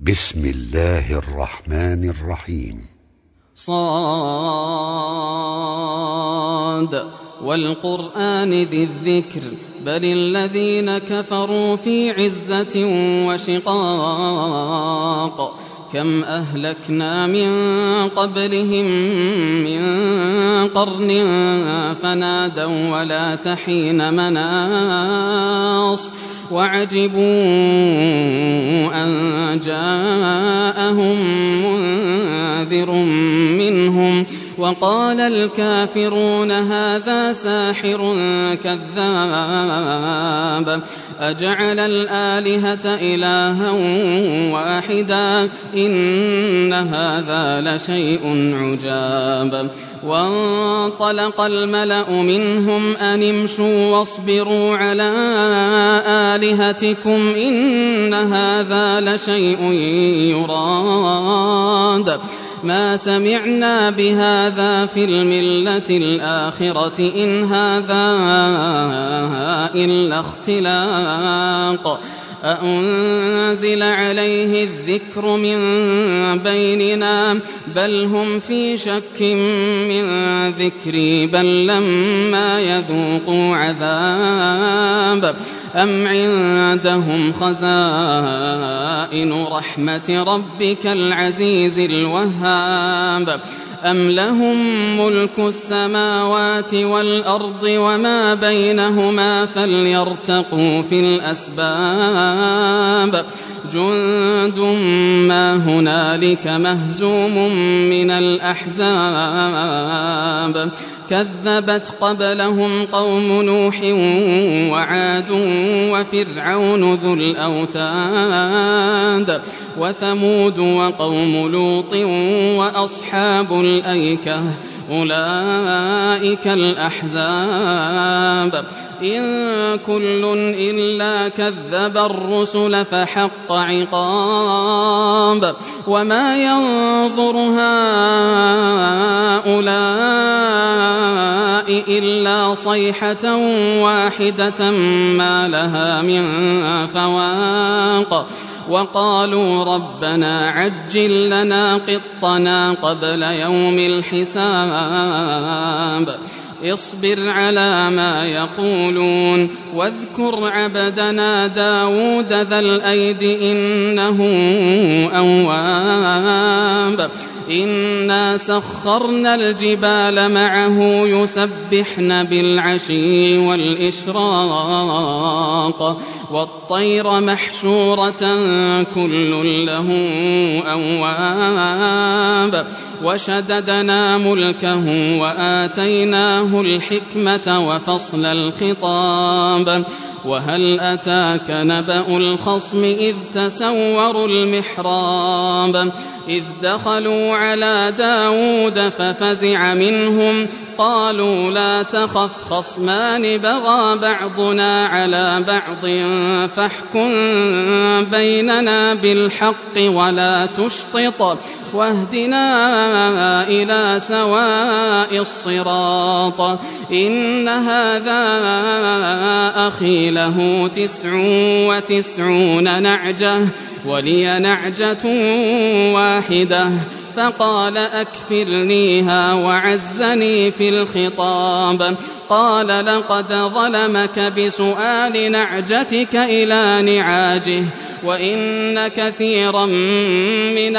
بسم الله الرحمن الرحيم. صاد والقرآن ذي الذكر بل الذين كفروا في عزة وشقاق كم أهلكنا من قبلهم من قرن فنادوا ولا تحين مناص وعجبوا أن جاءهم منذر منهم وقال الكافرون هذا ساحر كذاب أجعل الآلهة إلها واحدا إن هذا لشيء عجاب وانطلق الملأ منهم أن امشوا واصبروا على آلهتكم إن هذا لشيء يراد ما سمعنا بهذا في الملة الآخرة إن هذا إلا اختلاق أأنزل عليه الذكر من بيننا بل هم في شك من ذكري بل لما يذوقوا عذاب أم عندهم خزائن رحمة ربك العزيز الوهاب أم لهم ملك السماوات والأرض وما بينهما فليرتقوا في الأسباب جند ما هنالك مهزوم من الأحزاب كذبت قبلهم قوم نوح وعاد وفرعون ذو الأوتاد وثمود وقوم لوط وأصحاب الأيكة أولئك الأحزاب إن كل إلا كذب الرسل فحق عقاب وما ينظر هؤلاء إلا صيحة واحدة ما لها من فواق وقالوا ربنا عجل لنا قطنا قبل يوم الحساب اصبر على ما يقولون واذكر عبدنا داود ذا الأيد إنه أواب إنا سخرنا الجبال معه يسبحن بالعشي والإشراق والطير محشورة كل له أواب وشددنا ملكه وآتيناه الحكمة وفصل الخطاب وهل أتاك نبأ الخصم إذ تسوروا المحراب إذ دخلوا على داود ففزع منهم قالوا لا تخف خصمان بغى بعضنا على بعض فاحكم بيننا بالحق ولا تشطط واهدنا إلى سواء الصراط إن هذا أخي له 99 نعجة ولي نعجة واحدة فقال أكفلنيها وعزني في الخطاب قال لقد ظلمك بسؤال نعجتك إلى نعاجه وإن كثيرا من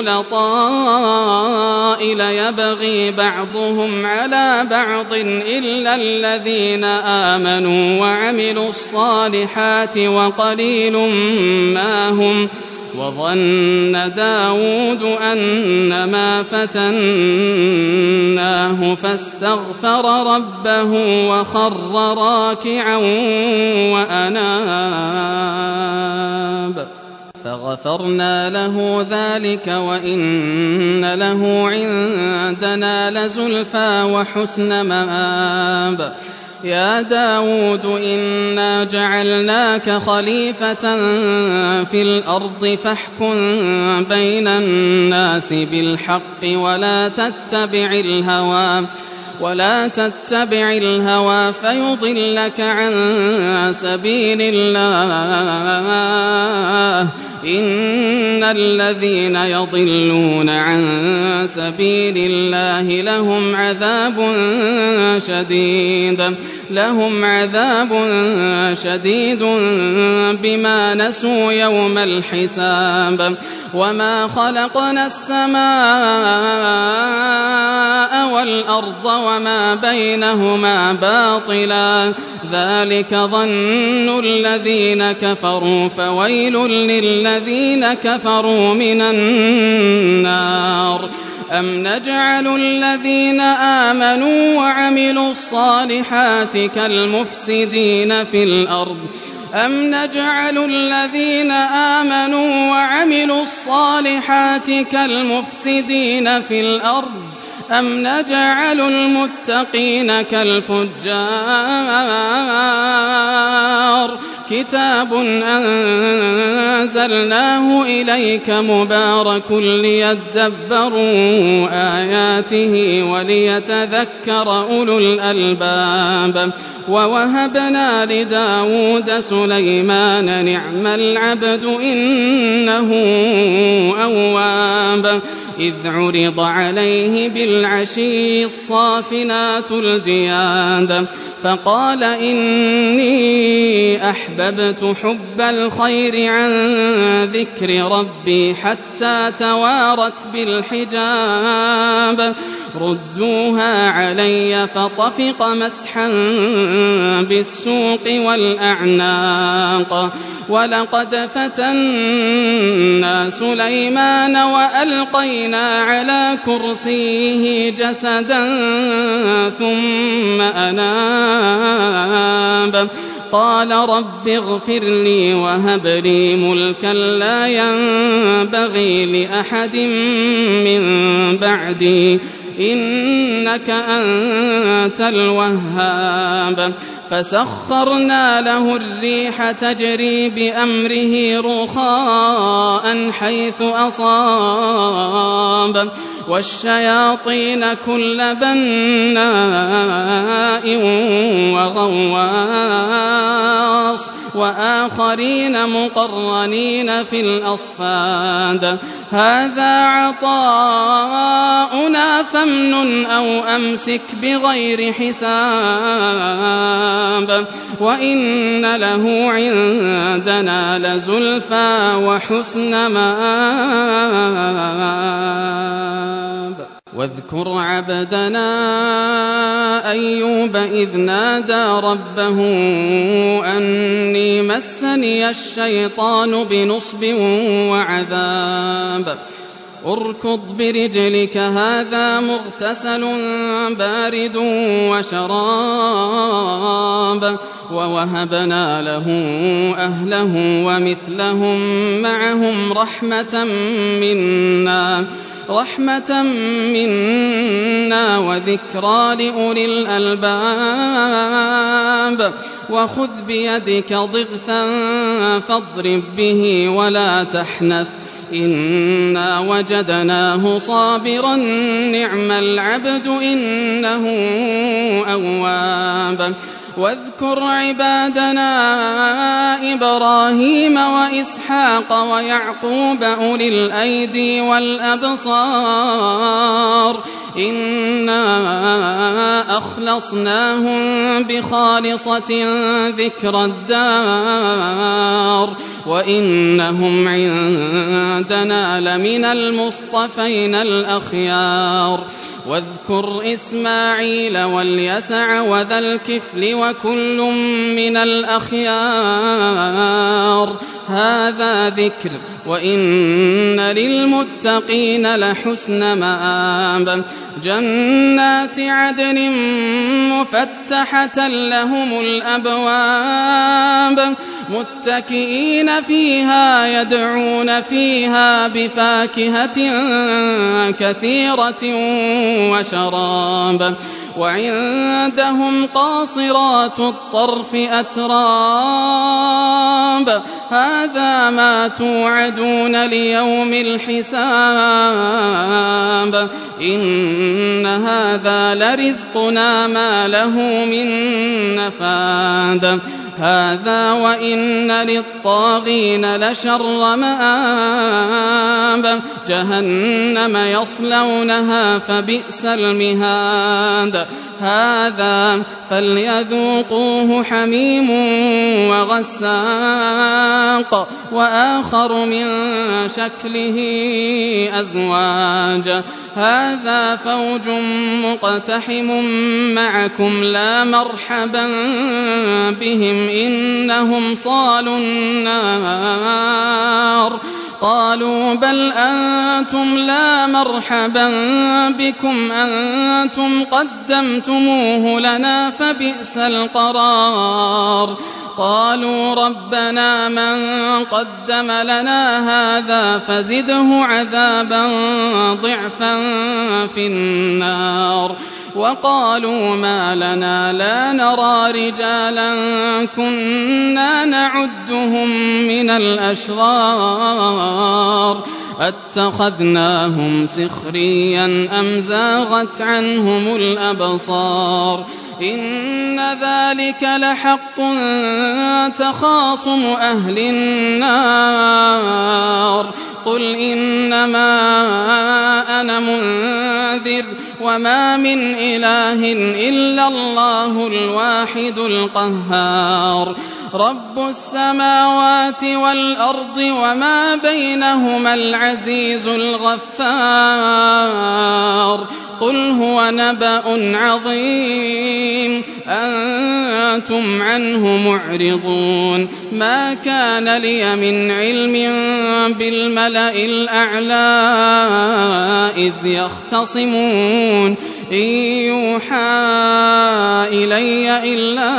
الخلطاء ليبغي بعضهم على بعض إلا الذين آمنوا وعملوا الصالحات وقليل ما هم وظن داود أنما فتناه فاستغفر ربه وخر راكعا وأناب فغفرنا له ذلك وإن له عندنا لزلفى وحسن مآب يا داود إنا جعلناك خليفة في الأرض فاحكم بين الناس بالحق ولا تتبع الهوى فيضلك عن سبيل الله إن الذين يضلون عن سبيل الله لهم عذاب شديد بما نسوا يوم الحساب وما خلقنا السماء والأرض وما بينهما باطلا ذلك ظن الذين كفروا فويل للذين كفروا من النار أم نجعل الذين آمنوا وعملوا الصالحات كالمفسدين في الأرض أم نجعل المتقين كالفجار كتاب أنزلناه إليك مبارك ليدبروا آياته وليتذكر أولو الألباب ووهبنا لداود سليمان نعم العبد إنه أواب إذ عرض عليه بالعشي الصافنات الجياد فقال إني أحببت حب الخير عن ذكر ربي حتى توارت بالحجاب ردوها علي فطفق مسحا بالسوق والأعناق ولقد فتنا سليمان وألقينا على كرسيه جسدا ثم أناب قال رب اغفر لي وهب لي ملكا لا ينبغي لأحد من بعدي إنك أنت الوهاب فسخرنا له الريح تجري بأمره رخاء حيث أصاب والشياطين كل بناء وغواص وآخرين مقرنين في الأصفاد هذا عطاؤنا فامنن أو أمسك بغير حساب وإن له عندنا لزلفى وحسن مآب واذكر عبدنا أيوب إذ نادى ربه أني مسني الشيطان بنصب وعذاب اركض برجلك هذا مغتسل بارد وشراب ووهبنا له أهله ومثلهم معهم رحمة منا وذكرى لأولي الألباب وخذ بيدك ضغثا فاضرب به ولا تحنث إنا وجدناه صابرا نعم العبد إنه أواب واذكر عبادنا إبراهيم وإسحاق ويعقوب أولي الأيدي والأبصار إنا أخلصناهم بخالصة ذكر الدار وإنهم عندنا لمن المصطفين الأخيار واذكر إسماعيل واليسع وذا الكفل وكل من الأخيار هذا ذكر وإن للمتقين لحسن مآب جنات عدن مفتحة لهم الأبواب متكئين فيها يدعون فيها بفاكهة كثيرة وعندهم قاصرات الطرف أتراب هذا ما توعدون ليوم الحساب إن هذا لرزقنا ما له من نفاد هذا وإن للطاغين لشر مآب جهنم يصلونها فبئس المهاد هذا فليذوقوه حميم وغساق وآخر من شكله أزواج هذا فوج مقتحم معكم لا مرحبا بهم إنهم صالوا النار قالوا بل أنتم لا مرحبا بكم أنتم قدمتموه لنا فبئس القرار قالوا ربنا من قدم لنا هذا فزده عذابا ضعفا في النار وقالوا ما لنا لا نرى رجالا كنا نعدهم من الأشرار أتخذناهم سخريا أم زاغت عنهم الأبصار إن ذلك لحق تخاصم أهل النار قل إنما أنا منذر وما من إله إلا الله الواحد القهار رب السماوات والأرض وما بينهما العزيز الغفار قل هو نبأ عظيم أنتم عنه معرضون ما كان لي من علم بالملأ الأعلى إذ يختصمون إن يوحى إلي إلا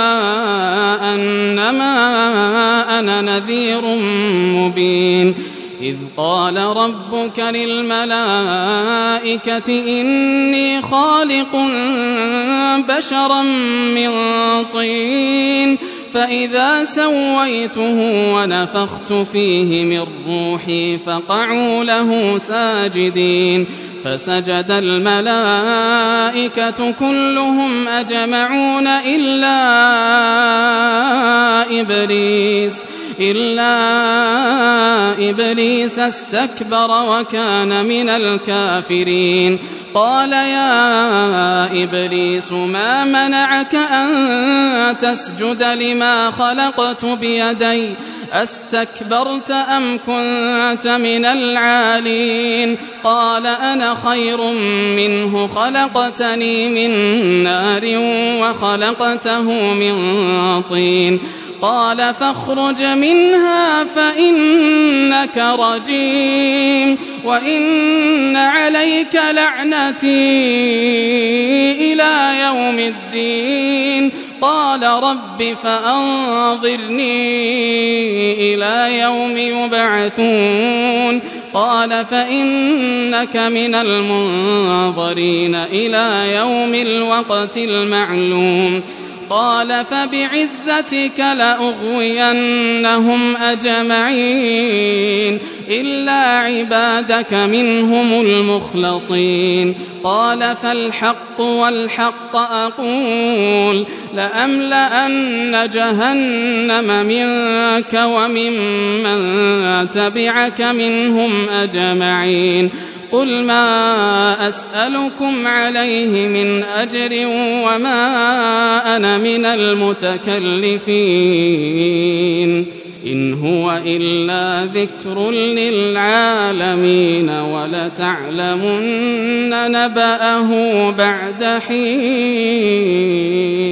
أنما أنا نذير مبين إذ قال ربك للملائكة إني خالق بشرا من طين فإذا سويته ونفخت فيه من روحي فقعوا له ساجدين فسجد الملائكة كلهم أجمعون إلا إبليس استكبر وكان من الكافرين قال يا إبليس ما منعك أن تسجد لما خلقت بيدي أستكبرت أم كنت من العالين قال أنا خير منه خلقتني من نار وخلقته من طين قال فاخرج منها فإنك رجيم وإن عليك لعنتي إلى يوم الدين قال رب فأنظرني إلى يوم يبعثون قال فإنك من المنظرين إلى يوم الوقت المعلوم قال فبعزتك لأغوينهم أجمعين إلا عبادك منهم المخلصين قال فالحق والحق أقول لأملأن جهنم منك وممن تبعك منهم أجمعين قل ما أسألكم عليه من أجر وما أنا من المتكلفين إن هو إلا ذكر للعالمين ولتعلمن نبأه بعد حين